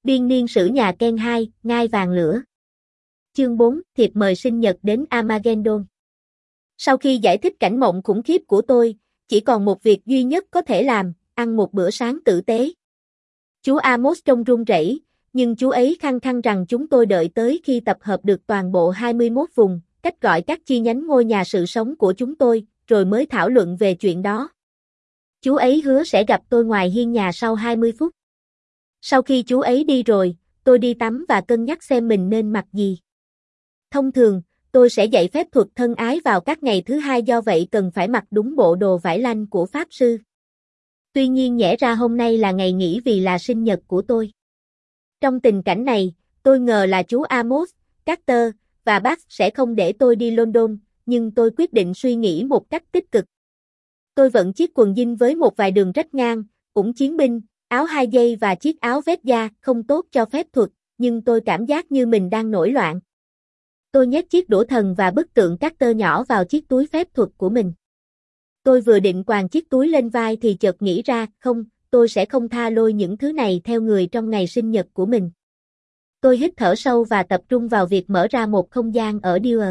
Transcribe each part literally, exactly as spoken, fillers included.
Biên niên sử nhà Ken hai, ngai vàng lửa. Chương bốn, thiệp mời sinh nhật đến Armageddon. Sau khi giải thích cảnh mộng khủng khiếp của tôi, chỉ còn một việc duy nhất có thể làm, ăn một bữa sáng tử tế. Chú Amos trông run rẩy, nhưng chú ấy khăng khăng rằng chúng tôi đợi tới khi tập hợp được toàn bộ hai mươi mốt vùng, cách gọi các chi nhánh ngôi nhà sự sống của chúng tôi, rồi mới thảo luận về chuyện đó. Chú ấy hứa sẽ gặp tôi ngoài hiên nhà sau hai mươi phút. Sau khi chú ấy đi rồi, tôi đi tắm và cân nhắc xem mình nên mặc gì. Thông thường, tôi sẽ dạy phép thuật thân ái vào các ngày thứ hai, do vậy cần phải mặc đúng bộ đồ vải lanh của pháp sư. Tuy nhiên nhẽ ra hôm nay là ngày nghỉ vì là sinh nhật của tôi. Trong tình cảnh này, tôi ngờ là chú Amos, Carter và Bax sẽ không để tôi đi London, nhưng tôi quyết định suy nghĩ một cách tích cực. Tôi vận chiếc quần jean với một vài đường rách ngang, ủng chiến binh, áo hai dây và chiếc áo vest da không tốt cho phép thuật, nhưng tôi cảm giác như mình đang nổi loạn. Tôi nhét chiếc đũa thần và bức tượng Carter nhỏ vào chiếc túi phép thuật của mình. Tôi vừa định quàng chiếc túi lên vai thì chợt nghĩ ra, không, tôi sẽ không tha lôi những thứ này theo người trong ngày sinh nhật của mình. Tôi hít thở sâu và tập trung vào việc mở ra một không gian ở Dewar.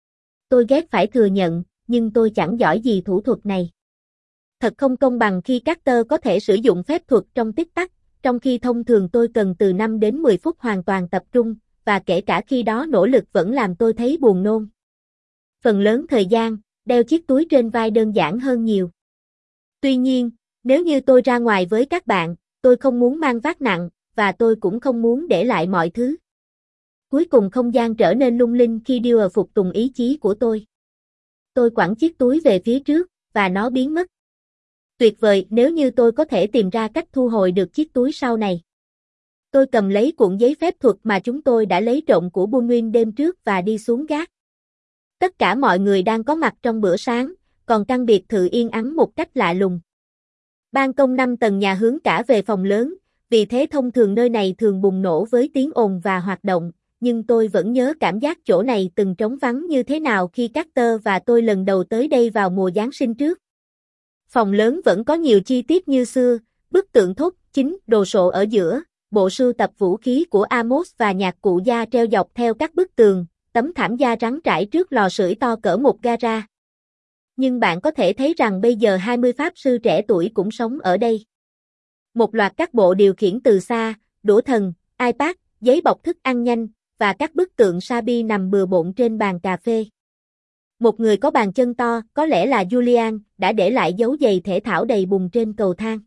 Tôi ghét phải thừa nhận, nhưng tôi chẳng giỏi gì thủ thuật này. Thật không công bằng khi Carter có thể sử dụng phép thuật trong tích tắc, trong khi thông thường tôi cần từ năm đến mười phút hoàn toàn tập trung, và kể cả khi đó nỗ lực vẫn làm tôi thấy buồn nôn. Phần lớn thời gian, đeo chiếc túi trên vai đơn giản hơn nhiều. Tuy nhiên, nếu như tôi ra ngoài với các bạn, tôi không muốn mang vác nặng, và tôi cũng không muốn để lại mọi thứ. Cuối cùng không gian trở nên lung linh khi Dewar phục tùng ý chí của tôi. Tôi quẳng chiếc túi về phía trước, và nó biến mất. Tuyệt vời nếu như tôi có thể tìm ra cách thu hồi được chiếc túi sau này. Tôi cầm lấy cuộn giấy phép thuật mà chúng tôi đã lấy trộm của Bunwin đêm trước và đi xuống gác. Tất cả mọi người đang có mặt trong bữa sáng, còn căn biệt thự yên ắng một cách lạ lùng. Ban công năm tầng nhà hướng cả về phòng lớn, vì thế thông thường nơi này thường bùng nổ với tiếng ồn và hoạt động, nhưng tôi vẫn nhớ cảm giác chỗ này từng trống vắng như thế nào khi Carter và tôi lần đầu tới đây vào mùa Giáng sinh trước. Phòng lớn vẫn có nhiều chi tiết như xưa, bức tượng thốt chính, đồ sộ ở giữa, bộ sưu tập vũ khí của Amos và nhạc cụ da treo dọc theo các bức tường, tấm thảm da rắn trải trước lò sưởi to cỡ một gara. Nhưng bạn có thể thấy rằng bây giờ hai mươi pháp sư trẻ tuổi cũng sống ở đây. Một loạt các bộ điều khiển từ xa, đũa thần, iPad, giấy bọc thức ăn nhanh, và các bức tượng Sabi nằm bừa bộn trên bàn cà phê. Một người có bàn chân to, có lẽ là Julian, đã để lại dấu giày thể thao đầy bùn trên cầu thang.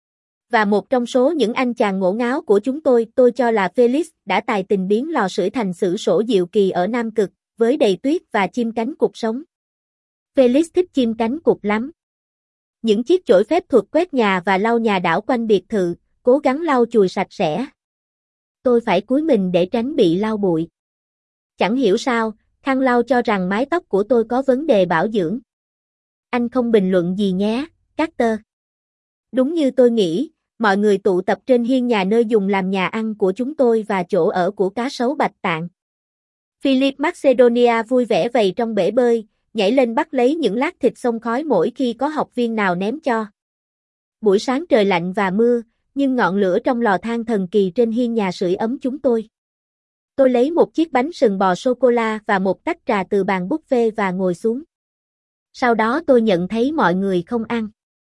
Và một trong số những anh chàng ngổ ngáo của chúng tôi, tôi cho là Felix, đã tài tình biến lò sưởi thành xứ sổ diệu kỳ ở Nam Cực, với đầy tuyết và chim cánh cụt sống. Felix thích chim cánh cụt lắm. Những chiếc chổi phép thuật quét nhà và lau nhà đảo quanh biệt thự, cố gắng lau chùi sạch sẽ. Tôi phải cúi mình để tránh bị lau bụi. Chẳng hiểu sao, khăn lau cho rằng mái tóc của tôi có vấn đề bảo dưỡng. Anh không bình luận gì nhé, Carter. Đúng như tôi nghĩ, mọi người tụ tập trên hiên nhà nơi dùng làm nhà ăn của chúng tôi và chỗ ở của cá sấu bạch tạng. Philip Macedonia vui vẻ vầy trong bể bơi, nhảy lên bắt lấy những lát thịt xông khói mỗi khi có học viên nào ném cho. Buổi sáng trời lạnh và mưa, nhưng ngọn lửa trong lò than thần kỳ trên hiên nhà sưởi ấm chúng tôi. Tôi lấy một chiếc bánh sừng bò sô-cô-la và một tách trà từ bàn buffet và ngồi xuống. Sau đó tôi nhận thấy mọi người không ăn.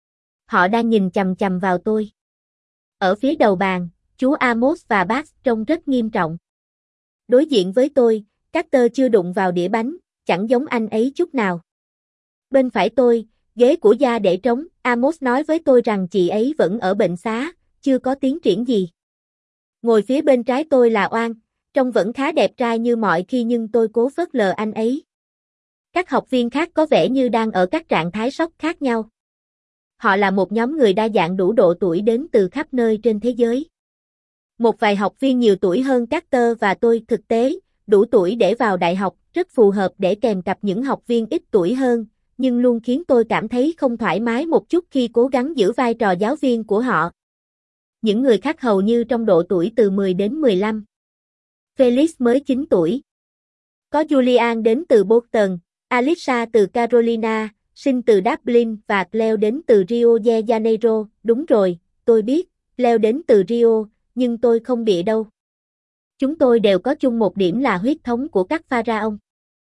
Họ đang nhìn chằm chằm vào tôi. Ở phía đầu bàn, chú Amos và Bax trông rất nghiêm trọng. Đối diện với tôi, Carter chưa đụng vào đĩa bánh, chẳng giống anh ấy chút nào. Bên phải tôi, ghế của da để trống, Amos nói với tôi rằng chị ấy vẫn ở bệnh xá, chưa có tiến triển gì. Ngồi phía bên trái tôi là Oan, trông vẫn khá đẹp trai như mọi khi nhưng tôi cố phớt lờ anh ấy. Các học viên khác có vẻ như đang ở các trạng thái sốc khác nhau. Họ là một nhóm người đa dạng đủ độ tuổi đến từ khắp nơi trên thế giới. Một vài học viên nhiều tuổi hơn Carter và tôi, thực tế, đủ tuổi để vào đại học, rất phù hợp để kèm cặp những học viên ít tuổi hơn, nhưng luôn khiến tôi cảm thấy không thoải mái một chút khi cố gắng giữ vai trò giáo viên của họ. Những người khác hầu như trong độ tuổi từ mười đến mười lăm. Felix mới chín tuổi. Có Julian đến từ Boston, Alissa từ Carolina, sinh từ Dublin và Cleo đến từ Rio de Janeiro. Đúng rồi, tôi biết, Cleo đến từ Rio, nhưng tôi không bịa đâu. Chúng tôi đều có chung một điểm là huyết thống của các pharaoh.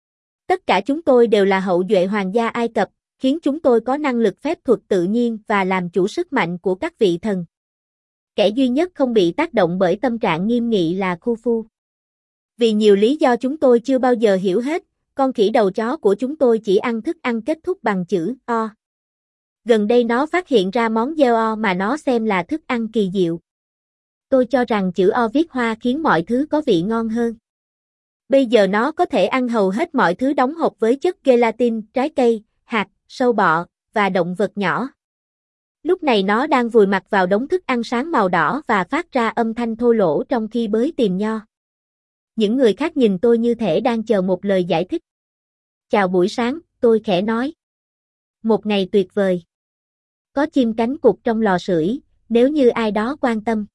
Tất cả chúng tôi đều là hậu duệ hoàng gia Ai Cập, khiến chúng tôi có năng lực phép thuật tự nhiên và làm chủ sức mạnh của các vị thần. Kẻ duy nhất không bị tác động bởi tâm trạng nghiêm nghị là Khufu. Vì nhiều lý do chúng tôi chưa bao giờ hiểu hết, con khỉ đầu chó của chúng tôi chỉ ăn thức ăn kết thúc bằng chữ O. Gần đây nó phát hiện ra món gieo O mà nó xem là thức ăn kỳ diệu. Tôi cho rằng chữ O viết hoa khiến mọi thứ có vị ngon hơn. Bây giờ nó có thể ăn hầu hết mọi thứ đóng hộp với chất gelatin, trái cây, hạt, sâu bọ, và động vật nhỏ. Lúc này nó đang vùi mặt vào đống thức ăn sáng màu đỏ và phát ra âm thanh thô lỗ trong khi bới tìm nho. Những người khác nhìn tôi như thể đang chờ một lời giải thích. Chào buổi sáng, tôi khẽ nói. Một ngày tuyệt vời. Có chim cánh cụt trong lò sưởi, nếu như ai đó quan tâm.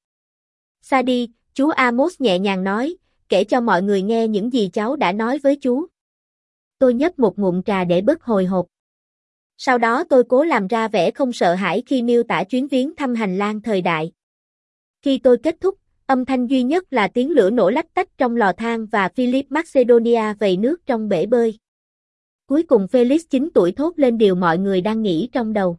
Sadie, chú Amos nhẹ nhàng nói, kể cho mọi người nghe những gì cháu đã nói với chú. Tôi nhấp một ngụm trà để bớt hồi hộp. Sau đó tôi cố làm ra vẻ không sợ hãi khi miêu tả chuyến viếng thăm hành lang thời đại. Khi tôi kết thúc, âm thanh duy nhất là tiếng lửa nổ lách tách trong lò than và Philip Macedonia vầy nước trong bể bơi. Cuối cùng Felix chín tuổi thốt lên điều mọi người đang nghĩ trong đầu.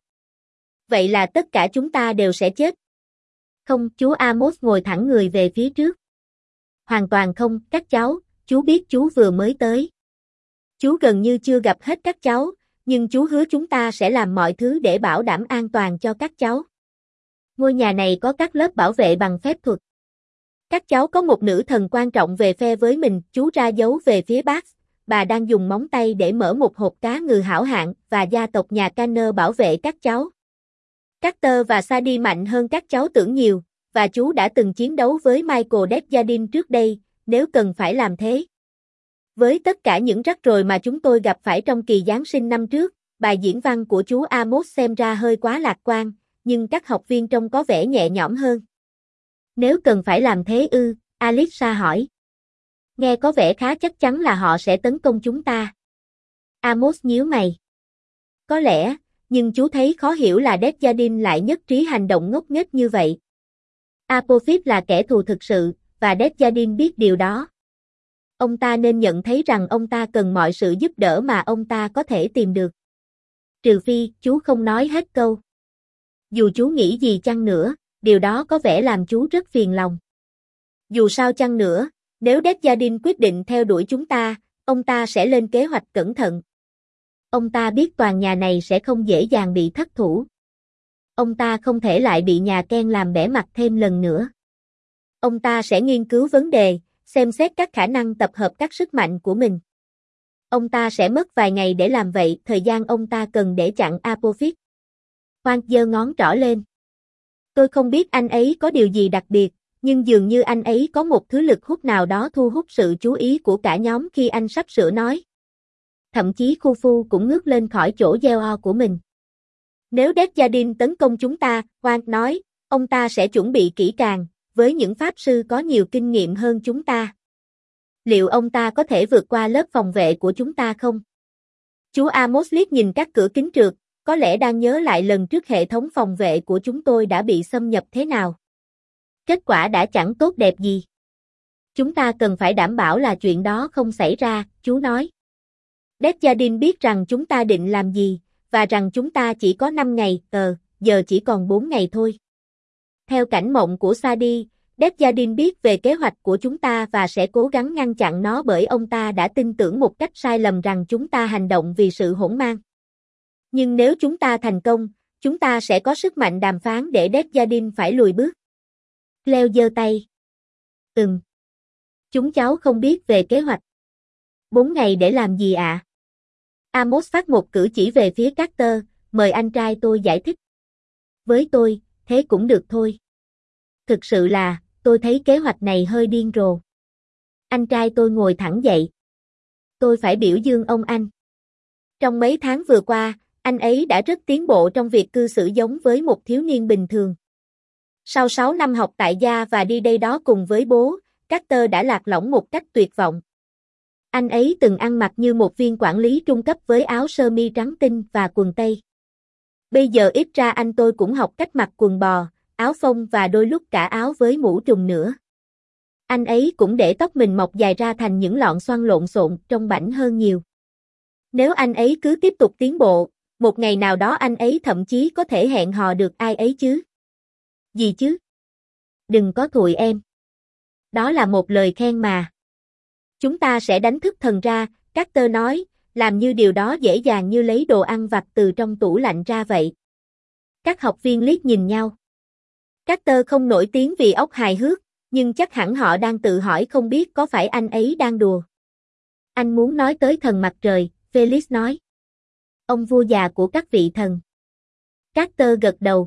Vậy là tất cả chúng ta đều sẽ chết. Không, chú Amos ngồi thẳng người về phía trước. Hoàn toàn không, các cháu, chú biết chú vừa mới tới. Chú gần như chưa gặp hết các cháu, nhưng chú hứa chúng ta sẽ làm mọi thứ để bảo đảm an toàn cho các cháu. Ngôi nhà này có các lớp bảo vệ bằng phép thuật. Các cháu có một nữ thần quan trọng về phe với mình, chú ra dấu về phía Bax, bà đang dùng móng tay để mở một hộp cá ngừ hảo hạng và gia tộc nhà Canner bảo vệ các cháu. Carter và Sadie mạnh hơn các cháu tưởng nhiều, và chú đã từng chiến đấu với Michael Desjardins trước đây, nếu cần phải làm thế. Với tất cả những rắc rối mà chúng tôi gặp phải trong kỳ Giáng sinh năm trước, bài diễn văn của chú Amos xem ra hơi quá lạc quan, nhưng các học viên trông có vẻ nhẹ nhõm hơn. Nếu cần phải làm thế ư, Alexa hỏi. Nghe có vẻ khá chắc chắn là họ sẽ tấn công chúng ta. Amos nhíu mày. Có lẽ, nhưng chú thấy khó hiểu là Desjardins lại nhất trí hành động ngốc nghếch như vậy. Apophis là kẻ thù thực sự, và Desjardins biết điều đó. Ông ta nên nhận thấy rằng ông ta cần mọi sự giúp đỡ mà ông ta có thể tìm được. Trừ phi, chú không nói hết câu. Dù chú nghĩ gì chăng nữa, điều đó có vẻ làm chú rất phiền lòng. Dù sao chăng nữa, nếu Desjardins quyết định theo đuổi chúng ta, ông ta sẽ lên kế hoạch cẩn thận. Ông ta biết tòa nhà này sẽ không dễ dàng bị thất thủ. Ông ta không thể lại bị nhà Ken làm bẽ mặt thêm lần nữa. Ông ta sẽ nghiên cứu vấn đề, xem xét các khả năng tập hợp các sức mạnh của mình. Ông ta sẽ mất vài ngày để làm vậy, thời gian ông ta cần để chặn Apophis. Frank giơ ngón trỏ lên. Tôi không biết anh ấy có điều gì đặc biệt, nhưng dường như anh ấy có một thứ lực hút nào đó thu hút sự chú ý của cả nhóm khi anh sắp sửa nói. Thậm chí Khufu cũng ngước lên khỏi chỗ gieo o của mình. Nếu Desjardins tấn công chúng ta, Frank nói, ông ta sẽ chuẩn bị kỹ càng, với những pháp sư có nhiều kinh nghiệm hơn chúng ta. Liệu ông ta có thể vượt qua lớp phòng vệ của chúng ta không? Chú Amos liếc nhìn các cửa kính trượt, có lẽ đang nhớ lại lần trước hệ thống phòng vệ của chúng tôi đã bị xâm nhập thế nào. Kết quả đã chẳng tốt đẹp gì. Chúng ta cần phải đảm bảo là chuyện đó không xảy ra, chú nói. Desjardins biết rằng chúng ta định làm gì, và rằng chúng ta chỉ có năm ngày, ờ, giờ chỉ còn bốn ngày thôi. Theo cảnh mộng của Sadie, Desjardins biết về kế hoạch của chúng ta và sẽ cố gắng ngăn chặn nó bởi ông ta đã tin tưởng một cách sai lầm rằng chúng ta hành động vì sự hỗn mang. Nhưng nếu chúng ta thành công, chúng ta sẽ có sức mạnh đàm phán để Desjardins phải lùi bước. Cleo giơ tay. Ừm. Chúng cháu không biết về kế hoạch. Bốn ngày để làm gì ạ? À? Amos phát một cử chỉ về phía Carter, mời anh trai tôi giải thích. Với tôi, thế cũng được thôi. Thực sự là, tôi thấy kế hoạch này hơi điên rồ. Anh trai tôi ngồi thẳng dậy. Tôi phải biểu dương ông anh. Trong mấy tháng vừa qua, anh ấy đã rất tiến bộ trong việc cư xử giống với một thiếu niên bình thường. Sau sáu năm học tại gia và đi đây đó cùng với bố, Carter đã lạc lõng một cách tuyệt vọng. Anh ấy từng ăn mặc như một viên quản lý trung cấp với áo sơ mi trắng tinh và quần tây. Bây giờ ít ra anh tôi cũng học cách mặc quần bò, áo phông và đôi lúc cả áo với mũ trùm nữa. Anh ấy cũng để tóc mình mọc dài ra thành những lọn xoăn lộn xộn, trông bảnh hơn nhiều. Nếu anh ấy cứ tiếp tục tiến bộ, một ngày nào đó anh ấy thậm chí có thể hẹn hò được ai ấy chứ. Gì chứ? Đừng có thụi em. Đó là một lời khen mà. Chúng ta sẽ đánh thức thần ra, Carter nói, làm như điều đó dễ dàng như lấy đồ ăn vặt từ trong tủ lạnh ra vậy. Các học viên liếc nhìn nhau. Carter không nổi tiếng vì óc hài hước, nhưng chắc hẳn họ đang tự hỏi không biết có phải anh ấy đang đùa. Anh muốn nói tới thần mặt trời, Felix nói. Ông vua già của các vị thần. Carter gật đầu.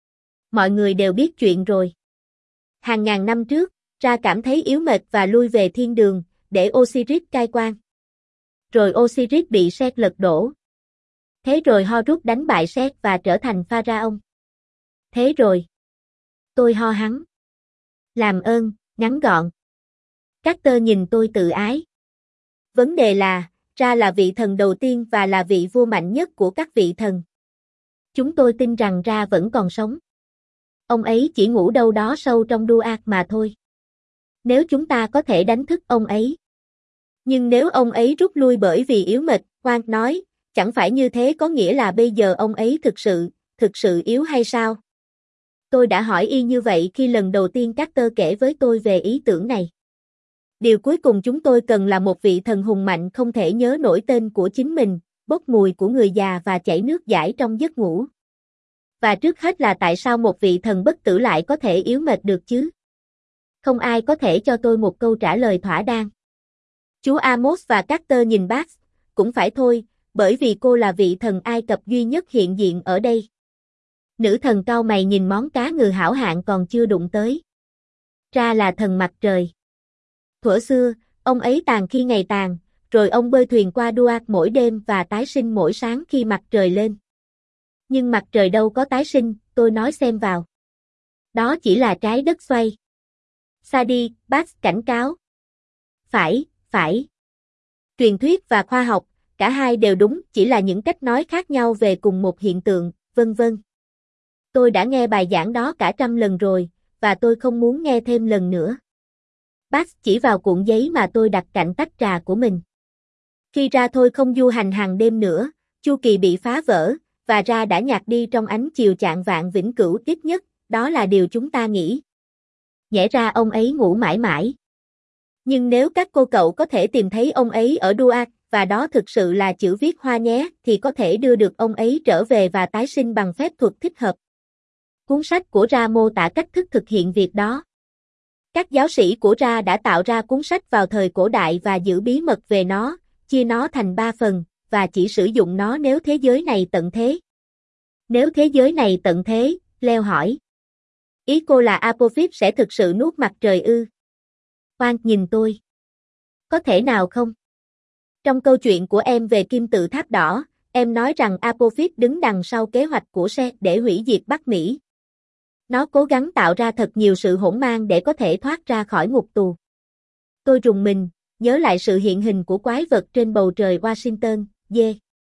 Mọi người đều biết chuyện rồi. Hàng ngàn năm trước, Ra cảm thấy yếu mệt và lui về thiên đường, để Osiris cai quản. Rồi Osiris bị Set lật đổ. Thế rồi Horus đánh bại Set và trở thành Pharaoh. Thế rồi. Tôi ho hắn. Làm ơn, ngắn gọn. Carter nhìn tôi tự ái. Vấn đề là, Ra là vị thần đầu tiên và là vị vua mạnh nhất của các vị thần. Chúng tôi tin rằng Ra vẫn còn sống. Ông ấy chỉ ngủ đâu đó sâu trong Duat mà thôi. Nếu chúng ta có thể đánh thức ông ấy. Nhưng nếu ông ấy rút lui bởi vì yếu mệt, Quang nói, chẳng phải như thế có nghĩa là bây giờ ông ấy thực sự, thực sự yếu hay sao? Tôi đã hỏi y như vậy khi lần đầu tiên Carter kể với tôi về ý tưởng này. Điều cuối cùng chúng tôi cần là một vị thần hùng mạnh không thể nhớ nổi tên của chính mình, bốc mùi của người già và chảy nước dãi trong giấc ngủ. Và trước hết là tại sao một vị thần bất tử lại có thể yếu mệt được chứ? Không ai có thể cho tôi một câu trả lời thỏa đáng. Chú Amos và Carter nhìn bác, cũng phải thôi, bởi vì cô là vị thần Ai Cập duy nhất hiện diện ở đây. Nữ thần cau mày nhìn món cá ngừ hảo hạng còn chưa đụng tới. Ra là thần mặt trời. Thuở xưa, ông ấy tàn khi ngày tàn, rồi ông bơi thuyền qua Duat mỗi đêm và tái sinh mỗi sáng khi mặt trời lên. Nhưng mặt trời đâu có tái sinh, tôi nói xem vào. Đó chỉ là trái đất xoay. Xa đi, bác cảnh cáo. Phải, phải. Truyền thuyết và khoa học, cả hai đều đúng, chỉ là những cách nói khác nhau về cùng một hiện tượng, vân vân. Tôi đã nghe bài giảng đó cả trăm lần rồi, và tôi không muốn nghe thêm lần nữa. Bác chỉ vào cuộn giấy mà tôi đặt cạnh tách trà của mình. Khi Ra thôi không du hành hàng đêm nữa, chu kỳ bị phá vỡ, và Ra đã nhạt đi trong ánh chiều chạng vạn vĩnh cửu ít nhất, đó là điều chúng ta nghĩ. Nhẽ ra ông ấy ngủ mãi mãi. Nhưng nếu các cô cậu có thể tìm thấy ông ấy ở Duat, và đó thực sự là chữ viết hoa nhé, thì có thể đưa được ông ấy trở về và tái sinh bằng phép thuật thích hợp. Cuốn sách của Ra mô tả cách thức thực hiện việc đó. Các giáo sĩ của Ra đã tạo ra cuốn sách vào thời cổ đại và giữ bí mật về nó, chia nó thành ba phần, và chỉ sử dụng nó nếu thế giới này tận thế. Nếu thế giới này tận thế, Leo hỏi. Ý cô là Apophis sẽ thực sự nuốt mặt trời ư? Quang nhìn tôi. Có thể nào không? Trong câu chuyện của em về kim tự tháp đỏ, em nói rằng Apophis đứng đằng sau kế hoạch của Set để hủy diệt Bắc Mỹ. Nó cố gắng tạo ra thật nhiều sự hỗn mang để có thể thoát ra khỏi ngục tù. Tôi rùng mình, nhớ lại sự hiện hình của quái vật trên bầu trời Washington, D.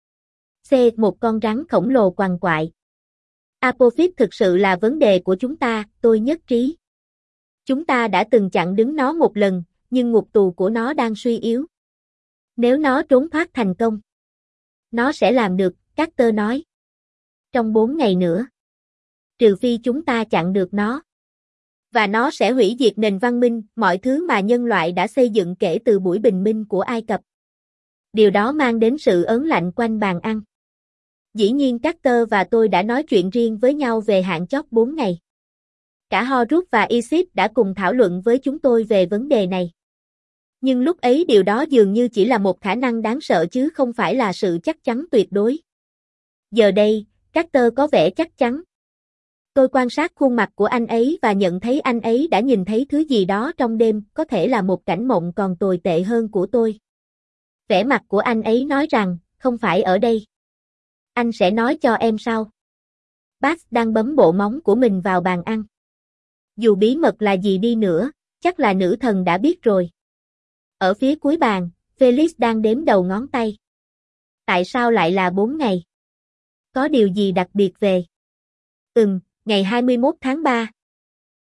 C. Một con rắn khổng lồ quằn quại. Apophis thực sự là vấn đề của chúng ta, tôi nhất trí. Chúng ta đã từng chặn đứng nó một lần, nhưng ngục tù của nó đang suy yếu. Nếu nó trốn thoát thành công, nó sẽ làm được, Carter nói. Trong bốn ngày nữa. Trừ phi chúng ta chặn được nó. Và nó sẽ hủy diệt nền văn minh, mọi thứ mà nhân loại đã xây dựng kể từ buổi bình minh của Ai Cập. Điều đó mang đến sự ớn lạnh quanh bàn ăn. Dĩ nhiên Carter và tôi đã nói chuyện riêng với nhau về hạn chót bốn ngày. Cả Horus và Isis đã cùng thảo luận với chúng tôi về vấn đề này. Nhưng lúc ấy điều đó dường như chỉ là một khả năng đáng sợ chứ không phải là sự chắc chắn tuyệt đối. Giờ đây, Carter có vẻ chắc chắn. Tôi quan sát khuôn mặt của anh ấy và nhận thấy anh ấy đã nhìn thấy thứ gì đó trong đêm, có thể là một cảnh mộng còn tồi tệ hơn của tôi. Vẻ mặt của anh ấy nói rằng, không phải ở đây. Anh sẽ nói cho em sau. Bác đang bấm bộ móng của mình vào bàn ăn. Dù bí mật là gì đi nữa, chắc là nữ thần đã biết rồi. Ở phía cuối bàn, Felix đang đếm đầu ngón tay. Tại sao lại là bốn ngày? Có điều gì đặc biệt về? Ừm, ngày hai mươi mốt tháng ba.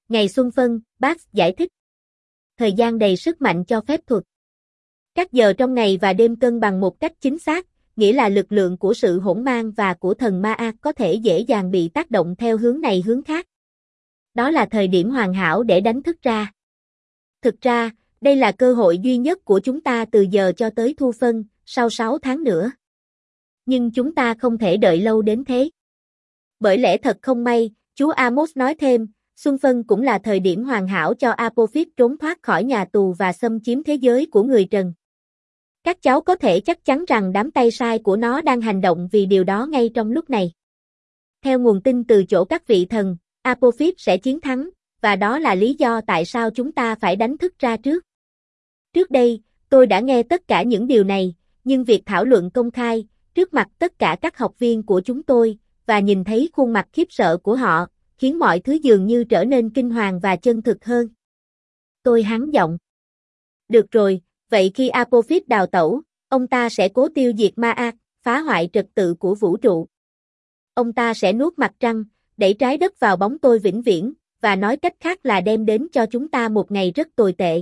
Ngày xuân phân, Bax giải thích. Thời gian đầy sức mạnh cho phép thuật. Các giờ trong ngày và đêm cân bằng một cách chính xác, nghĩa là lực lượng của sự hỗn mang và của thần Ma có thể dễ dàng bị tác động theo hướng này hướng khác. Đó là thời điểm hoàn hảo để đánh thức ra. Thực ra, đây là cơ hội duy nhất của chúng ta từ giờ cho tới thu phân, sau sáu tháng nữa. Nhưng chúng ta không thể đợi lâu đến thế. Bởi lẽ thật không may, chú Amos nói thêm, xuân phân cũng là thời điểm hoàn hảo cho Apophis trốn thoát khỏi nhà tù và xâm chiếm thế giới của người trần. Các cháu có thể chắc chắn rằng đám tay sai của nó đang hành động vì điều đó ngay trong lúc này. Theo nguồn tin từ chỗ các vị thần, Apophis sẽ chiến thắng, và đó là lý do tại sao chúng ta phải đánh thức ra trước. Trước đây, tôi đã nghe tất cả những điều này, nhưng việc thảo luận công khai, trước mặt tất cả các học viên của chúng tôi, và nhìn thấy khuôn mặt khiếp sợ của họ, khiến mọi thứ dường như trở nên kinh hoàng và chân thực hơn. Tôi hắng giọng. Được rồi, vậy khi Apophis đào tẩu, ông ta sẽ cố tiêu diệt Ma, phá hoại trật tự của vũ trụ. Ông ta sẽ nuốt mặt trăng, đẩy trái đất vào bóng tối vĩnh viễn, và nói cách khác là đem đến cho chúng ta một ngày rất tồi tệ.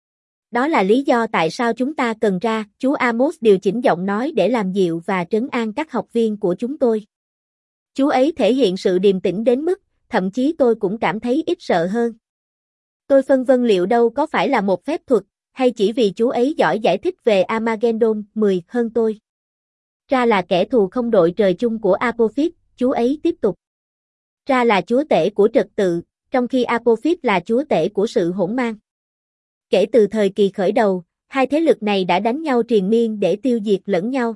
Đó là lý do tại sao chúng ta cần ra, chú Amos điều chỉnh giọng nói để làm dịu và trấn an các học viên của chúng tôi. Chú ấy thể hiện sự điềm tĩnh đến mức, thậm chí tôi cũng cảm thấy ít sợ hơn. Tôi phân vân liệu đâu có phải là một phép thuật, hay chỉ vì chú ấy giỏi giải thích về Armageddon mười hơn tôi. Ra là kẻ thù không đội trời chung của Apophis, chú ấy tiếp tục. Ra là chúa tể của trật tự, trong khi Apophis là chúa tể của sự hỗn mang. Kể từ thời kỳ khởi đầu, hai thế lực này đã đánh nhau triền miên để tiêu diệt lẫn nhau.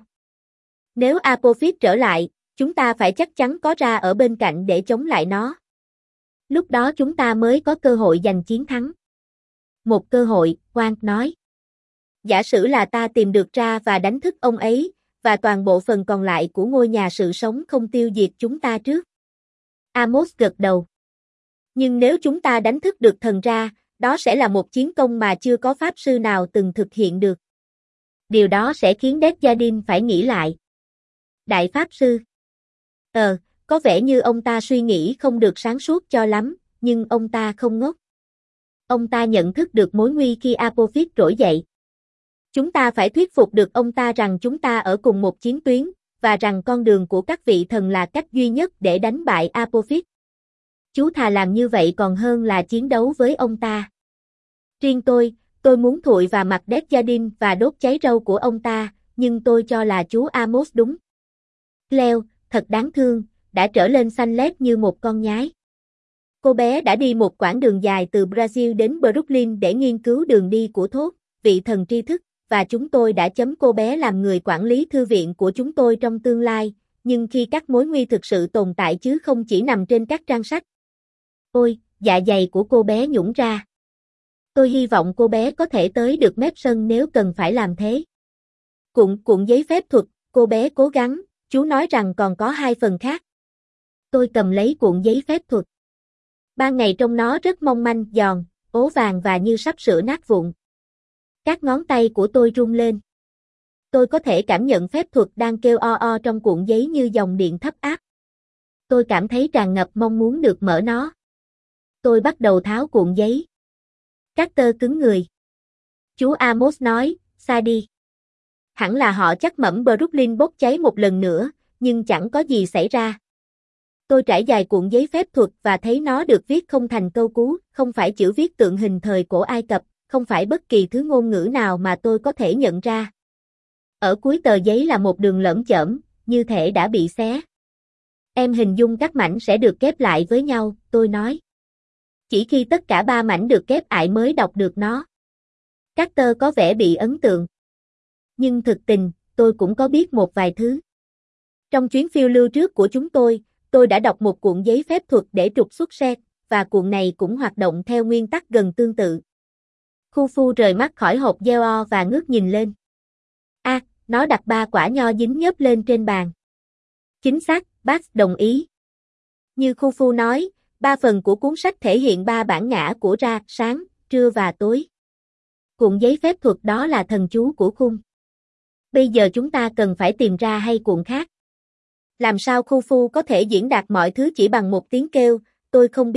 Nếu Apophis trở lại, chúng ta phải chắc chắn có Ra ở bên cạnh để chống lại nó. Lúc đó chúng ta mới có cơ hội giành chiến thắng. Một cơ hội, Quang nói. Giả sử là ta tìm được Ra và đánh thức ông ấy, và toàn bộ phần còn lại của ngôi nhà sự sống không tiêu diệt chúng ta trước. Amos gật đầu. Nhưng nếu chúng ta đánh thức được thần Ra, đó sẽ là một chiến công mà chưa có pháp sư nào từng thực hiện được. Điều đó sẽ khiến Desjardins phải nghĩ lại. Đại pháp sư. Ờ, có vẻ như ông ta suy nghĩ không được sáng suốt cho lắm, nhưng ông ta không ngốc. Ông ta nhận thức được mối nguy khi Apophis trỗi dậy. Chúng ta phải thuyết phục được ông ta rằng chúng ta ở cùng một chiến tuyến, và rằng con đường của các vị thần là cách duy nhất để đánh bại Apophis. Chú thà làm như vậy còn hơn là chiến đấu với ông ta. Riêng tôi, tôi muốn thụi vào mặt Desjardins và đốt cháy râu của ông ta, nhưng tôi cho là chú Amos đúng. Leo, thật đáng thương, đã trở lên xanh lét như một con nhái. Cô bé đã đi một quãng đường dài từ Brazil đến Brooklyn để nghiên cứu đường đi của Thoth, vị thần tri thức, và chúng tôi đã chấm cô bé làm người quản lý thư viện của chúng tôi trong tương lai, nhưng khi các mối nguy thực sự tồn tại chứ không chỉ nằm trên các trang sách. Ôi, dạ dày của cô bé nhũn ra. Tôi hy vọng cô bé có thể tới được mép sân nếu cần phải làm thế. Cuộn cuộn giấy phép thuật, cô bé cố gắng, chú nói rằng còn có hai phần khác. Tôi cầm lấy cuộn giấy phép thuật. Ban ngày trong nó rất mong manh, giòn, ố vàng và như sắp sửa nát vụn. Các ngón tay của tôi run lên. Tôi có thể cảm nhận phép thuật đang kêu o o trong cuộn giấy như dòng điện thấp áp. Tôi cảm thấy tràn ngập mong muốn được mở nó. Tôi bắt đầu tháo cuộn giấy. Carter cứng người. Chú Amos nói, xa đi. Hẳn là họ chắc mẩm Brooklyn bốc cháy một lần nữa, nhưng chẳng có gì xảy ra. Tôi trải dài cuộn giấy phép thuật và thấy nó được viết không thành câu cú, không phải chữ viết tượng hình thời cổ Ai Cập, không phải bất kỳ thứ ngôn ngữ nào mà tôi có thể nhận ra. Ở cuối tờ giấy là một đường lởm chởm, như thể đã bị xé. Em hình dung các mảnh sẽ được ghép lại với nhau, tôi nói. Chỉ khi tất cả ba mảnh được ghép lại mới đọc được nó. Carter có vẻ bị ấn tượng. Nhưng thực tình, tôi cũng có biết một vài thứ. Trong chuyến phiêu lưu trước của chúng tôi, tôi đã đọc một cuộn giấy phép thuật để trục xuất set, và cuộn này cũng hoạt động theo nguyên tắc gần tương tự. Khufu rời mắt khỏi hộp gieo và ngước nhìn lên. A, à, nó đặt ba quả nho dính nhớp lên trên bàn. Chính xác, bác đồng ý. Như Khufu nói, ba phần của cuốn sách thể hiện ba bản ngã của Ra, sáng, trưa và tối. Cuộn giấy phép thuật đó là thần chú của khung. Bây giờ chúng ta cần phải tìm ra hay cuộn khác. Làm sao Khufu có thể diễn đạt mọi thứ chỉ bằng một tiếng kêu, tôi không biết,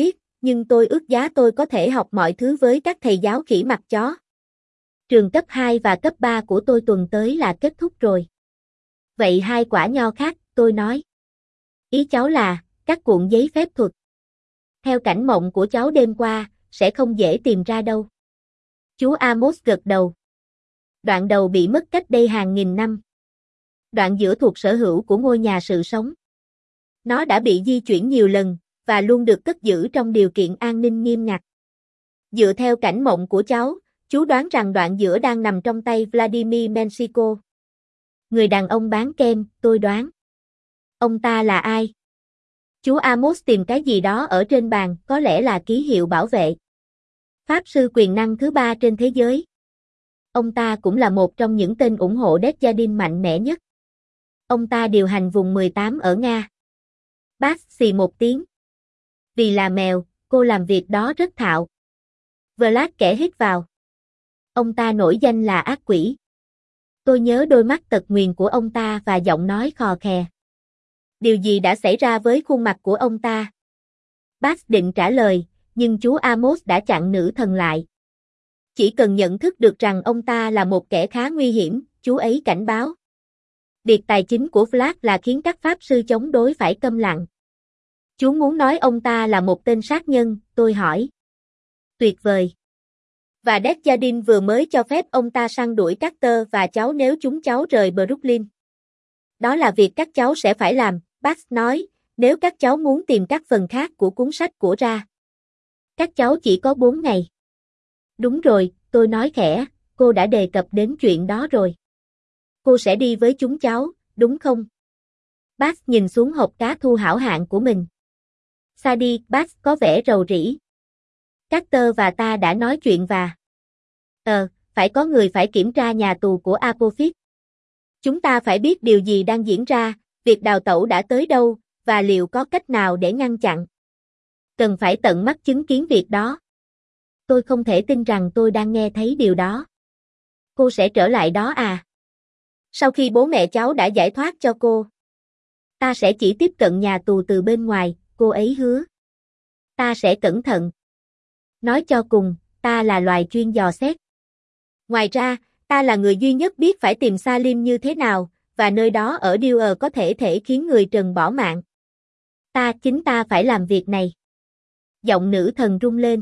nhưng tôi ước giá tôi có thể học mọi thứ với các thầy giáo khỉ mặt chó. Trường cấp hai và cấp ba của tôi tuần tới là kết thúc rồi. Vậy hai quả nho khác, tôi nói. Ý cháu là, các cuộn giấy phép thuật. Theo cảnh mộng của cháu đêm qua, sẽ không dễ tìm ra đâu. Chú Amos gật đầu. Đoạn đầu bị mất cách đây hàng nghìn năm. Đoạn giữa thuộc sở hữu của ngôi nhà sự sống. Nó đã bị di chuyển nhiều lần, và luôn được cất giữ trong điều kiện an ninh nghiêm ngặt. Dựa theo cảnh mộng của cháu, chú đoán rằng đoạn giữa đang nằm trong tay Vladimir Menshikov. Người đàn ông bán kem, tôi đoán. Ông ta là ai? Chú Amos tìm cái gì đó ở trên bàn, có lẽ là ký hiệu bảo vệ. Pháp sư quyền năng thứ ba trên thế giới. Ông ta cũng là một trong những tên ủng hộ Desjardins mạnh mẽ nhất. Ông ta điều hành vùng mười tám ở Nga. Bác xì một tiếng. Vì là mèo, cô làm việc đó rất thạo. Vlad kẻ hít vào. Ông ta nổi danh là ác quỷ. Tôi nhớ đôi mắt tật nguyền của ông ta và giọng nói khò khè. Điều gì đã xảy ra với khuôn mặt của ông ta? Bác định trả lời, nhưng chú Amos đã chặn nữ thần lại. Chỉ cần nhận thức được rằng ông ta là một kẻ khá nguy hiểm, chú ấy cảnh báo. Điệt tài chính của Vlad là khiến các pháp sư chống đối phải câm lặng. Chú muốn nói ông ta là một tên sát nhân, tôi hỏi. Tuyệt vời. Và Desjardins vừa mới cho phép ông ta săn đuổi Carter và cháu nếu chúng cháu rời Brooklyn. Đó là việc các cháu sẽ phải làm, bác nói, nếu các cháu muốn tìm các phần khác của cuốn sách của ra. Các cháu chỉ có bốn ngày. Đúng rồi, tôi nói khẽ, cô đã đề cập đến chuyện đó rồi. Cô sẽ đi với chúng cháu, đúng không? Bác nhìn xuống hộp cá thu hảo hạng của mình. Sa đi, bác có vẻ rầu rĩ. Carter và ta đã nói chuyện và... Ờ, phải có người phải kiểm tra nhà tù của Apophis. Chúng ta phải biết điều gì đang diễn ra, việc đào tẩu đã tới đâu, và liệu có cách nào để ngăn chặn. Cần phải tận mắt chứng kiến việc đó. Tôi không thể tin rằng tôi đang nghe thấy điều đó. Cô sẽ trở lại đó à? Sau khi bố mẹ cháu đã giải thoát cho cô. Ta sẽ chỉ tiếp cận nhà tù từ bên ngoài, cô ấy hứa. Ta sẽ cẩn thận. Nói cho cùng, ta là loài chuyên dò xét. Ngoài ra, ta là người duy nhất biết phải tìm Salim như thế nào, và nơi đó ở Dewar có thể thể khiến người trần bỏ mạng. Ta chính ta phải làm việc này. Giọng nữ thần rung lên.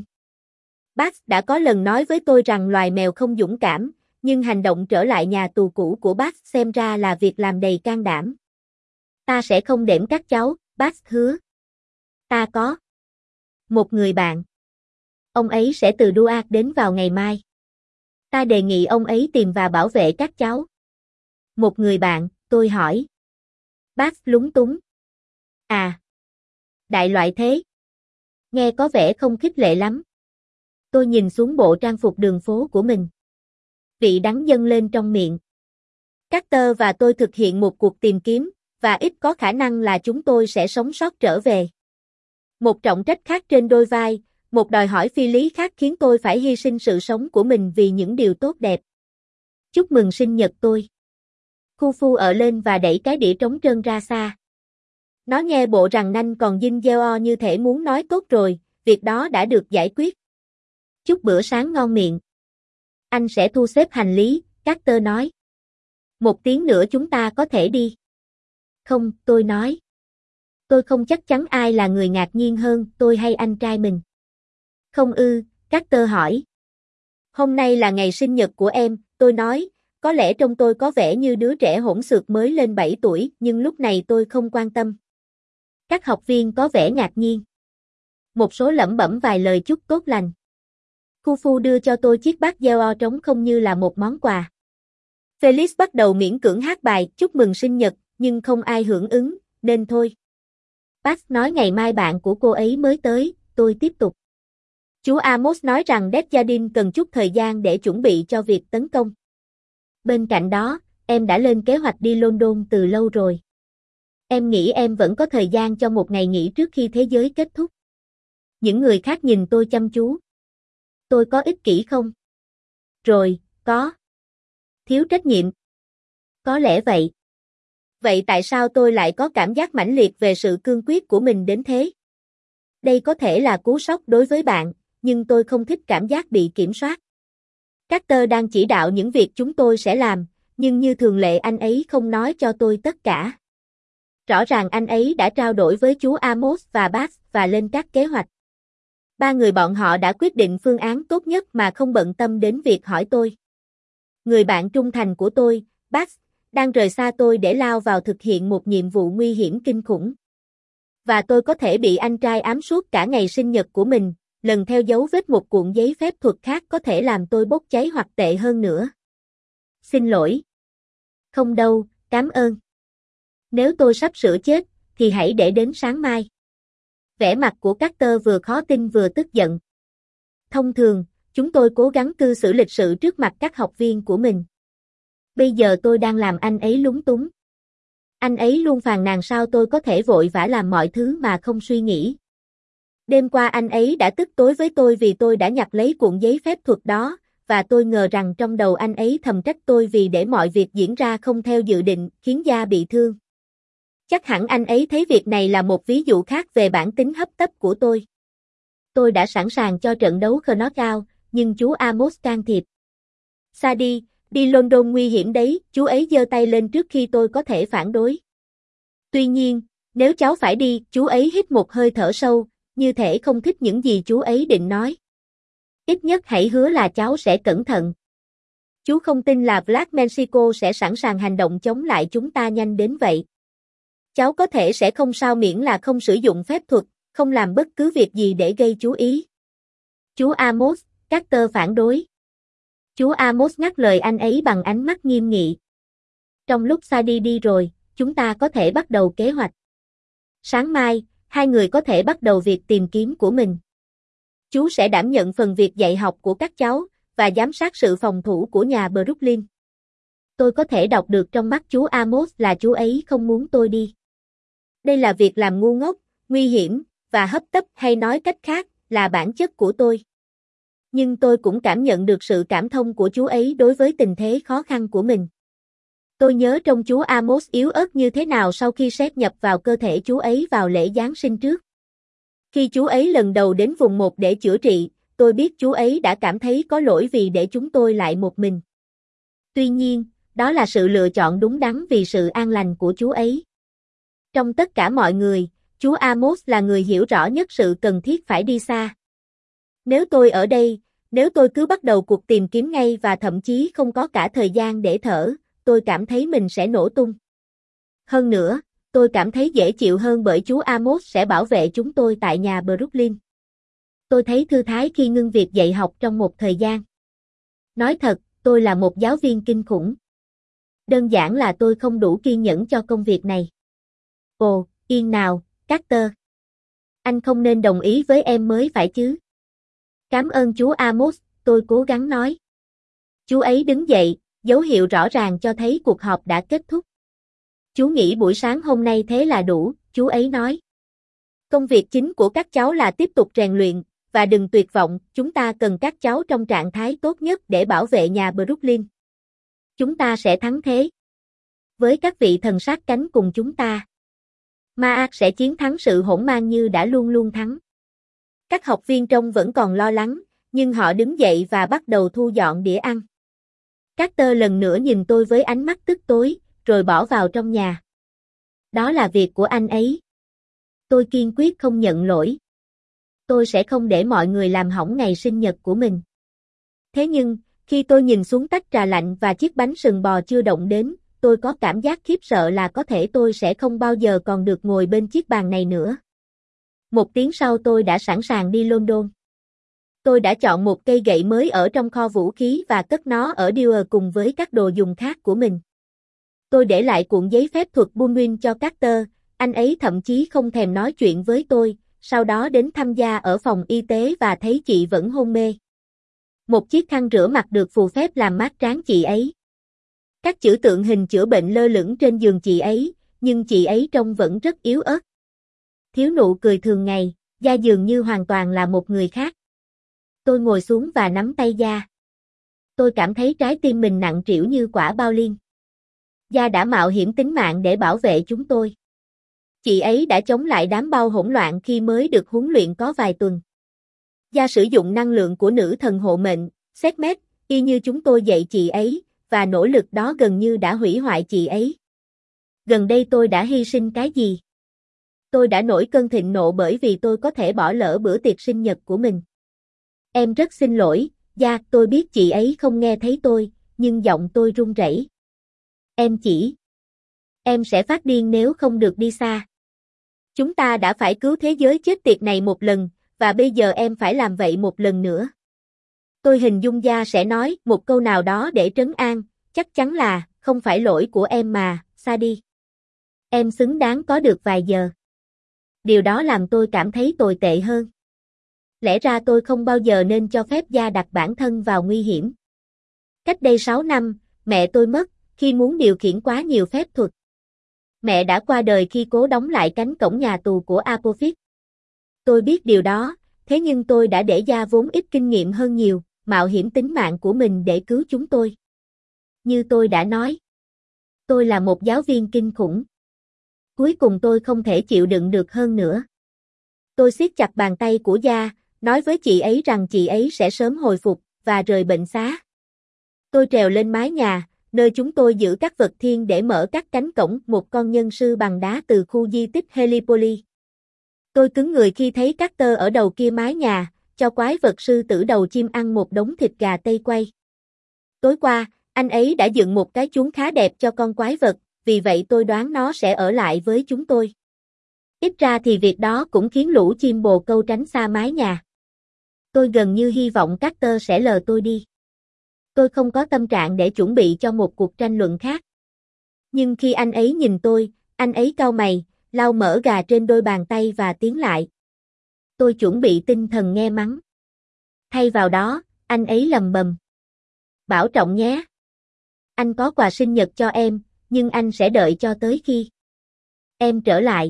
Bác đã có lần nói với tôi rằng loài mèo không dũng cảm, nhưng hành động trở lại nhà tù cũ của bác xem ra là việc làm đầy can đảm. Ta sẽ không đễm các cháu, bác hứa. Ta có một người bạn. Ông ấy sẽ từ Duarte đến vào ngày mai. Ta đề nghị ông ấy tìm và bảo vệ các cháu. Một người bạn, tôi hỏi. Bác lúng túng. À. Đại loại thế. Nghe có vẻ không khích lệ lắm. Tôi nhìn xuống bộ trang phục đường phố của mình. Vị đắng dâng lên trong miệng. Carter và tôi thực hiện một cuộc tìm kiếm, và ít có khả năng là chúng tôi sẽ sống sót trở về. Một trọng trách khác trên đôi vai, một đòi hỏi phi lý khác khiến tôi phải hy sinh sự sống của mình vì những điều tốt đẹp. Chúc mừng sinh nhật tôi. Khufu ở lên và đẩy cái đĩa trống trơn ra xa. Nó nghe bộ rằng nanh còn dinh deo như thể muốn nói tốt rồi, việc đó đã được giải quyết. Chúc bữa sáng ngon miệng. Anh sẽ thu xếp hành lý, Carter nói. Một tiếng nữa chúng ta có thể đi. Không, tôi nói. Tôi không chắc chắn ai là người ngạc nhiên hơn, tôi hay anh trai mình. Không ư, Carter hỏi. Hôm nay là ngày sinh nhật của em, tôi nói, có lẽ trông tôi có vẻ như đứa trẻ hỗn xược mới lên bảy tuổi, nhưng lúc này tôi không quan tâm. Các học viên có vẻ ngạc nhiên. Một số lẩm bẩm vài lời chúc tốt lành. Khufu đưa cho tôi chiếc bát gieo trống không như là một món quà. Felix bắt đầu miễn cưỡng hát bài chúc mừng sinh nhật, nhưng không ai hưởng ứng, nên thôi. Bác nói ngày mai bạn của cô ấy mới tới, tôi tiếp tục. Chú Amos nói rằng Desjardins cần chút thời gian để chuẩn bị cho việc tấn công. Bên cạnh đó, em đã lên kế hoạch đi London từ lâu rồi. Em nghĩ em vẫn có thời gian cho một ngày nghỉ trước khi thế giới kết thúc. Những người khác nhìn tôi chăm chú. Tôi có ích kỷ không? Rồi, có. Thiếu trách nhiệm. Có lẽ vậy. Vậy tại sao tôi lại có cảm giác mãnh liệt về sự cương quyết của mình đến thế? Đây có thể là cú sốc đối với bạn, nhưng tôi không thích cảm giác bị kiểm soát. Carter đang chỉ đạo những việc chúng tôi sẽ làm, nhưng như thường lệ anh ấy không nói cho tôi tất cả. Rõ ràng anh ấy đã trao đổi với chú Amos và Bax và lên các kế hoạch. Ba người bọn họ đã quyết định phương án tốt nhất mà không bận tâm đến việc hỏi tôi. Người bạn trung thành của tôi, Bax, đang rời xa tôi để lao vào thực hiện một nhiệm vụ nguy hiểm kinh khủng. Và tôi có thể bị anh trai ám suốt cả ngày sinh nhật của mình, lần theo dấu vết một cuộn giấy phép thuật khác có thể làm tôi bốc cháy hoặc tệ hơn nữa. Xin lỗi. Không đâu, cảm ơn. Nếu tôi sắp sửa chết, thì hãy để đến sáng mai. Vẻ mặt của Carter vừa khó tin vừa tức giận. Thông thường, chúng tôi cố gắng cư xử lịch sự trước mặt các học viên của mình. Bây giờ tôi đang làm anh ấy lúng túng. Anh ấy luôn phàn nàn sao tôi có thể vội vã làm mọi thứ mà không suy nghĩ. Đêm qua anh ấy đã tức tối với tôi vì tôi đã nhặt lấy cuộn giấy phép thuật đó, và tôi ngờ rằng trong đầu anh ấy thầm trách tôi vì để mọi việc diễn ra không theo dự định, khiến Gia bị thương. Chắc hẳn anh ấy thấy việc này là một ví dụ khác về bản tính hấp tấp của tôi. Tôi đã sẵn sàng cho trận đấu knockout, nhưng chú Amos can thiệp. Sadie, đi London nguy hiểm đấy, chú ấy giơ tay lên trước khi tôi có thể phản đối. Tuy nhiên, nếu cháu phải đi, chú ấy hít một hơi thở sâu, như thể không thích những gì chú ấy định nói. Ít nhất hãy hứa là cháu sẽ cẩn thận. Chú không tin là Black Mexico sẽ sẵn sàng hành động chống lại chúng ta nhanh đến vậy. Cháu có thể sẽ không sao miễn là không sử dụng phép thuật, không làm bất cứ việc gì để gây chú ý. Chú Amos, Carter phản đối. Chú Amos ngắt lời anh ấy bằng ánh mắt nghiêm nghị. Trong lúc Sadie đi rồi, chúng ta có thể bắt đầu kế hoạch. Sáng mai, hai người có thể bắt đầu việc tìm kiếm của mình. Chú sẽ đảm nhận phần việc dạy học của các cháu, và giám sát sự phòng thủ của nhà Brooklyn. Tôi có thể đọc được trong mắt chú Amos là chú ấy không muốn tôi đi. Đây là việc làm ngu ngốc, nguy hiểm, và hấp tấp hay nói cách khác, là bản chất của tôi. Nhưng tôi cũng cảm nhận được sự cảm thông của chú ấy đối với tình thế khó khăn của mình. Tôi nhớ trông chú Amos yếu ớt như thế nào sau khi sét nhập vào cơ thể chú ấy vào lễ Giáng sinh trước. Khi chú ấy lần đầu đến vùng một để chữa trị, tôi biết chú ấy đã cảm thấy có lỗi vì để chúng tôi lại một mình. Tuy nhiên, đó là sự lựa chọn đúng đắn vì sự an lành của chú ấy. Trong tất cả mọi người, chú Amos là người hiểu rõ nhất sự cần thiết phải đi xa. Nếu tôi ở đây, nếu tôi cứ bắt đầu cuộc tìm kiếm ngay và thậm chí không có cả thời gian để thở, tôi cảm thấy mình sẽ nổ tung. Hơn nữa, tôi cảm thấy dễ chịu hơn bởi chú Amos sẽ bảo vệ chúng tôi tại nhà Brooklyn. Tôi thấy thư thái khi ngưng việc dạy học trong một thời gian. Nói thật, tôi là một giáo viên kinh khủng. Đơn giản là tôi không đủ kiên nhẫn cho công việc này. Ồ, yên nào, Carter. Anh không nên đồng ý với em mới phải chứ. Cảm ơn chú Amos, tôi cố gắng nói. Chú ấy đứng dậy, dấu hiệu rõ ràng cho thấy cuộc họp đã kết thúc. Chú nghĩ buổi sáng hôm nay thế là đủ, chú ấy nói. Công việc chính của các cháu là tiếp tục rèn luyện, và đừng tuyệt vọng, chúng ta cần các cháu trong trạng thái tốt nhất để bảo vệ nhà Brooklyn. Chúng ta sẽ thắng thế. Với các vị thần sát cánh cùng chúng ta, Ma-ác sẽ chiến thắng sự hỗn mang như đã luôn luôn thắng. Các học viên trông vẫn còn lo lắng, nhưng họ đứng dậy và bắt đầu thu dọn đĩa ăn. Carter lần nữa nhìn tôi với ánh mắt tức tối, rồi bỏ vào trong nhà. Đó là việc của anh ấy. Tôi kiên quyết không nhận lỗi. Tôi sẽ không để mọi người làm hỏng ngày sinh nhật của mình. Thế nhưng, khi tôi nhìn xuống tách trà lạnh và chiếc bánh sừng bò chưa động đến, tôi có cảm giác khiếp sợ là có thể tôi sẽ không bao giờ còn được ngồi bên chiếc bàn này nữa. Một tiếng sau tôi đã sẵn sàng đi London. Tôi đã chọn một cây gậy mới ở trong kho vũ khí và cất nó ở Dewar cùng với các đồ dùng khác của mình. Tôi để lại cuộn giấy phép thuật Bullwin cho Carter, anh ấy thậm chí không thèm nói chuyện với tôi, sau đó đến thăm Gia ở phòng y tế và thấy chị vẫn hôn mê. Một chiếc khăn rửa mặt được phù phép làm mát trán chị ấy. Các chữ tượng hình chữa bệnh lơ lửng trên giường chị ấy, nhưng chị ấy trông vẫn rất yếu ớt. Thiếu nụ cười thường ngày, Gia dường như hoàn toàn là một người khác. Tôi ngồi xuống và nắm tay Gia. Tôi cảm thấy trái tim mình nặng trĩu như quả bao liên. Gia đã mạo hiểm tính mạng để bảo vệ chúng tôi. Chị ấy đã chống lại đám bao hỗn loạn khi mới được huấn luyện có vài tuần. Gia sử dụng năng lượng của nữ thần hộ mệnh, Sekhmet, y như chúng tôi dạy chị ấy, và nỗ lực đó gần như đã hủy hoại chị ấy. Gần đây tôi đã hy sinh cái gì? Tôi đã nổi cơn thịnh nộ bởi vì tôi có thể bỏ lỡ bữa tiệc sinh nhật của mình. Em rất xin lỗi, Gia, tôi biết chị ấy không nghe thấy tôi, nhưng giọng tôi run rẩy. Em chỉ... Em sẽ phát điên nếu không được đi xa. Chúng ta đã phải cứu thế giới chết tiệt này một lần, và bây giờ em phải làm vậy một lần nữa. Tôi hình dung Gia sẽ nói một câu nào đó để trấn an, chắc chắn là, không phải lỗi của em mà, xa đi. Em xứng đáng có được vài giờ. Điều đó làm tôi cảm thấy tồi tệ hơn. Lẽ ra tôi không bao giờ nên cho phép Gia đặt bản thân vào nguy hiểm. Cách đây sáu năm, mẹ tôi mất, khi muốn điều khiển quá nhiều phép thuật. Mẹ đã qua đời khi cố đóng lại cánh cổng nhà tù của Apophis. Tôi biết điều đó, thế nhưng tôi đã để Gia vốn ít kinh nghiệm hơn nhiều, mạo hiểm tính mạng của mình để cứu chúng tôi. Như tôi đã nói, tôi là một giáo viên kinh khủng. Cuối cùng tôi không thể chịu đựng được hơn nữa. Tôi siết chặt bàn tay của Gia, nói với chị ấy rằng chị ấy sẽ sớm hồi phục, và rời bệnh xá. Tôi trèo lên mái nhà, nơi chúng tôi giữ các vật thiên để mở các cánh cổng một con nhân sư bằng đá từ khu di tích Helipoli. Tôi cứng người khi thấy Carter ở đầu kia mái nhà, cho quái vật sư tử đầu chim ăn một đống thịt gà tây quay. Tối qua, anh ấy đã dựng một cái chuông khá đẹp cho con quái vật, vì vậy tôi đoán nó sẽ ở lại với chúng tôi. Ít ra thì việc đó cũng khiến lũ chim bồ câu tránh xa mái nhà. Tôi gần như hy vọng Carter sẽ lờ tôi đi. Tôi không có tâm trạng để chuẩn bị cho một cuộc tranh luận khác. Nhưng khi anh ấy nhìn tôi, anh ấy cau mày, lau mỡ gà trên đôi bàn tay và tiến lại. Tôi chuẩn bị tinh thần nghe mắng. Thay vào đó, anh ấy lầm bầm. Bảo trọng nhé. Anh có quà sinh nhật cho em, nhưng anh sẽ đợi cho tới khi em trở lại.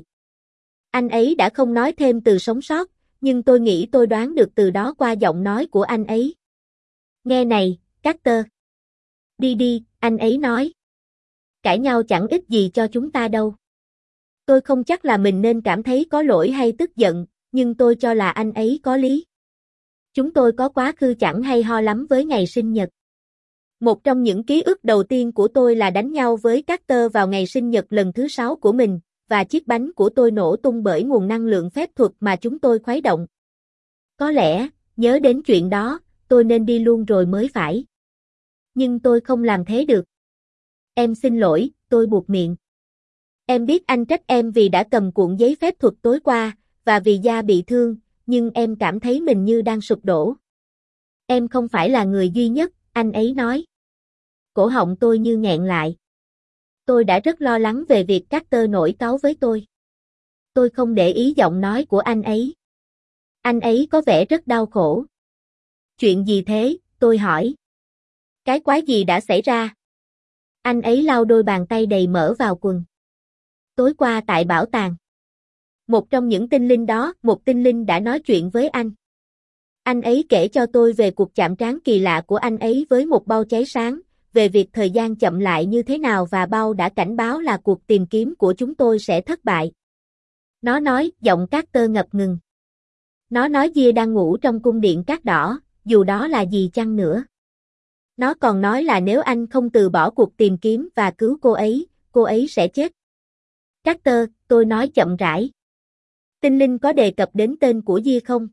Anh ấy đã không nói thêm từ sống sót, nhưng tôi nghĩ tôi đoán được từ đó qua giọng nói của anh ấy. Nghe này, Carter. Đi đi, anh ấy nói. Cãi nhau chẳng ích gì cho chúng ta đâu. Tôi không chắc là mình nên cảm thấy có lỗi hay tức giận, nhưng tôi cho là anh ấy có lý. Chúng tôi có quá khứ chẳng hay ho lắm với ngày sinh nhật. Một trong những ký ức đầu tiên của tôi là đánh nhau với Carter vào ngày sinh nhật lần thứ sáu của mình, và chiếc bánh của tôi nổ tung bởi nguồn năng lượng phép thuật mà chúng tôi khuấy động. Có lẽ, nhớ đến chuyện đó, tôi nên đi luôn rồi mới phải. Nhưng tôi không làm thế được. Em xin lỗi, tôi buột miệng. Em biết anh trách em vì đã cầm cuộn giấy phép thuật tối qua, và vì Gia bị thương, nhưng em cảm thấy mình như đang sụp đổ. Em không phải là người duy nhất, anh ấy nói. Cổ họng tôi như nghẹn lại. Tôi đã rất lo lắng về việc Carter nổi cáu với tôi. Tôi không để ý giọng nói của anh ấy. Anh ấy có vẻ rất đau khổ. Chuyện gì thế, tôi hỏi. Cái quái gì đã xảy ra? Anh ấy lau đôi bàn tay đầy mỡ vào quần. Tối qua tại bảo tàng. Một trong những tinh linh đó, một tinh linh đã nói chuyện với anh. Anh ấy kể cho tôi về cuộc chạm trán kỳ lạ của anh ấy với một bao cháy sáng, về việc thời gian chậm lại như thế nào và bao đã cảnh báo là cuộc tìm kiếm của chúng tôi sẽ thất bại. Nó nói, giọng Carter ngập ngừng. Nó nói Gia đang ngủ trong cung điện cát đỏ, dù đó là gì chăng nữa. Nó còn nói là nếu anh không từ bỏ cuộc tìm kiếm và cứu cô ấy, cô ấy sẽ chết. Carter, tôi nói chậm rãi. Tinh linh có đề cập đến tên của Gia không?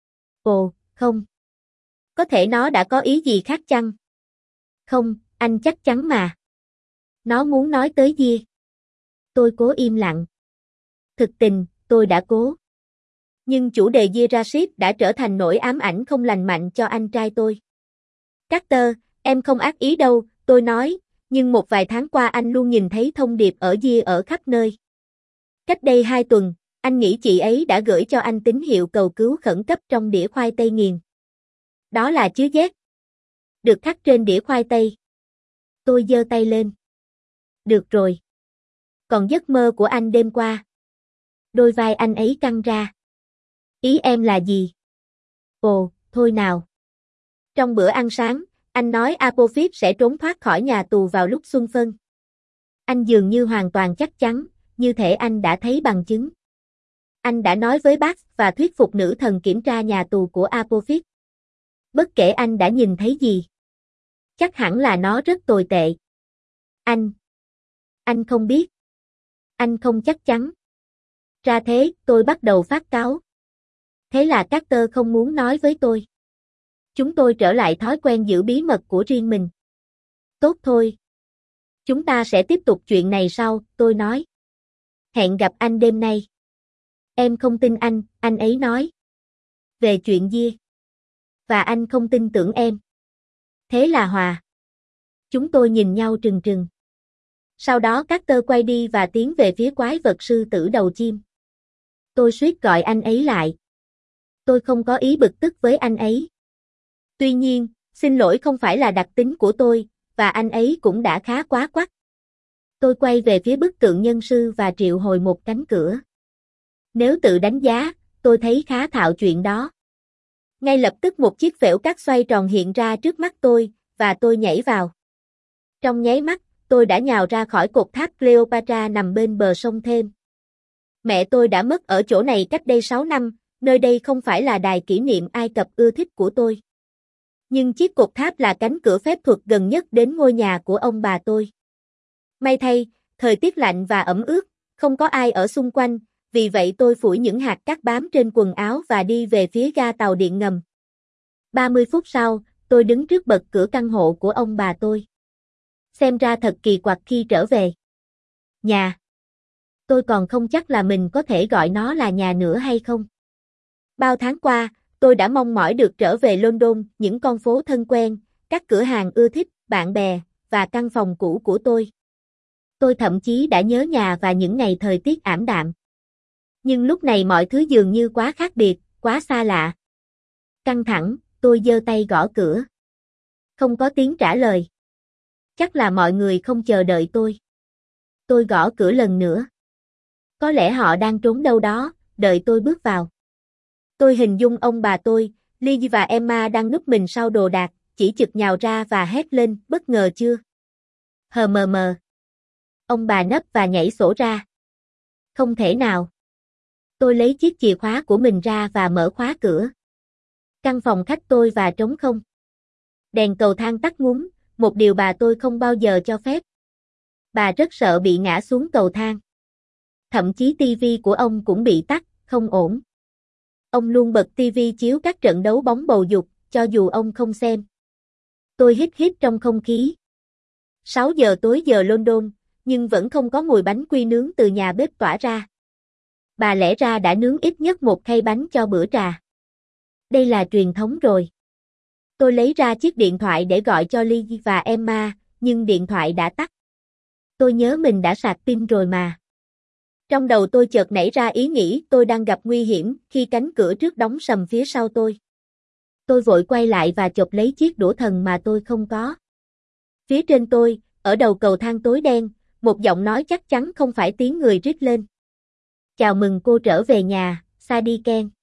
Ồ, không. Có thể nó đã có ý gì khác chăng? Không, anh chắc chắn mà. Nó muốn nói tới Gia. Tôi cố im lặng. Thực tình, tôi đã cố. Nhưng chủ đề Gia Rashid đã trở thành nỗi ám ảnh không lành mạnh cho anh trai tôi. Carter, em không ác ý đâu, tôi nói, nhưng một vài tháng qua anh luôn nhìn thấy thông điệp ở Gia ở khắp nơi. Cách đây hai tuần, anh nghĩ chị ấy đã gửi cho anh tín hiệu cầu cứu khẩn cấp trong đĩa khoai tây nghiền. Đó là chữ Z. Được khắc trên đĩa khoai tây. Tôi giơ tay lên. Được rồi. Còn giấc mơ của anh đêm qua. Đôi vai anh ấy căng ra. Ý em là gì? Ồ, thôi nào. Trong bữa ăn sáng, anh nói Apophis sẽ trốn thoát khỏi nhà tù vào lúc xuân phân. Anh dường như hoàn toàn chắc chắn, như thể anh đã thấy bằng chứng. Anh đã nói với bác và thuyết phục nữ thần kiểm tra nhà tù của Apophis. Bất kể anh đã nhìn thấy gì. Chắc hẳn là nó rất tồi tệ. Anh. Anh không biết. Anh không chắc chắn. Ra thế, tôi bắt đầu phát cáu. Thế là Carter không muốn nói với tôi. Chúng tôi trở lại thói quen giữ bí mật của riêng mình. Tốt thôi. Chúng ta sẽ tiếp tục chuyện này sau, tôi nói. Hẹn gặp anh đêm nay. Em không tin anh, anh ấy nói. Về chuyện Gia. Và anh không tin tưởng em. Thế là hòa. Chúng tôi nhìn nhau trừng trừng. Sau đó Carter quay đi và tiến về phía quái vật sư tử đầu chim. Tôi suýt gọi anh ấy lại. Tôi không có ý bực tức với anh ấy. Tuy nhiên, xin lỗi không phải là đặc tính của tôi, và anh ấy cũng đã khá quá quắt. Tôi quay về phía bức tượng nhân sư và triệu hồi một cánh cửa. Nếu tự đánh giá, tôi thấy khá thạo chuyện đó. Ngay lập tức một chiếc phễu cát xoay tròn hiện ra trước mắt tôi, và tôi nhảy vào. Trong nháy mắt, tôi đã nhào ra khỏi cột tháp Cleopatra nằm bên bờ sông Thêm. Mẹ tôi đã mất ở chỗ này cách đây sáu năm, nơi đây không phải là đài kỷ niệm Ai Cập ưa thích của tôi. Nhưng chiếc cột tháp là cánh cửa phép thuật gần nhất đến ngôi nhà của ông bà tôi. May thay, thời tiết lạnh và ẩm ướt, không có ai ở xung quanh, vì vậy tôi phủi những hạt cát bám trên quần áo và đi về phía ga tàu điện ngầm. ba mươi phút sau, tôi đứng trước bậc cửa căn hộ của ông bà tôi. Xem ra thật kỳ quặc khi trở về nhà. Tôi còn không chắc là mình có thể gọi nó là nhà nữa hay không. Bao tháng qua, tôi đã mong mỏi được trở về London, những con phố thân quen, các cửa hàng ưa thích, bạn bè, và căn phòng cũ của tôi. Tôi thậm chí đã nhớ nhà và những ngày thời tiết ảm đạm. Nhưng lúc này mọi thứ dường như quá khác biệt, quá xa lạ. Căng thẳng, tôi giơ tay gõ cửa. Không có tiếng trả lời. Chắc là mọi người không chờ đợi tôi. Tôi gõ cửa lần nữa. Có lẽ họ đang trốn đâu đó, đợi tôi bước vào. Tôi hình dung ông bà tôi, Lily và Emma đang núp mình sau đồ đạc, chỉ chực nhào ra và hét lên, bất ngờ chưa? Hờ mờ mờ. Ông bà nấp và nhảy sổ ra. Không thể nào. Tôi lấy chiếc chìa khóa của mình ra và mở khóa cửa. Căn phòng khách tôi và trống không. Đèn cầu thang tắt ngúm, một điều bà tôi không bao giờ cho phép. Bà rất sợ bị ngã xuống cầu thang. Thậm chí tivi của ông cũng bị tắt, không ổn. Ông luôn bật tivi chiếu các trận đấu bóng bầu dục, cho dù ông không xem. Tôi hít hít trong không khí. sáu giờ tối giờ London, nhưng vẫn không có mùi bánh quy nướng từ nhà bếp tỏa ra. Bà lẽ ra đã nướng ít nhất một khay bánh cho bữa trà. Đây là truyền thống rồi. Tôi lấy ra chiếc điện thoại để gọi cho Lee và Emma, nhưng điện thoại đã tắt. Tôi nhớ mình đã sạc pin rồi mà. Trong đầu tôi chợt nảy ra ý nghĩ tôi đang gặp nguy hiểm khi cánh cửa trước đóng sầm phía sau tôi. Tôi vội quay lại và chộp lấy chiếc đũa thần mà tôi không có. Phía trên tôi, ở đầu cầu thang tối đen, một giọng nói chắc chắn không phải tiếng người rít lên. Chào mừng cô trở về nhà, Sadie Ken.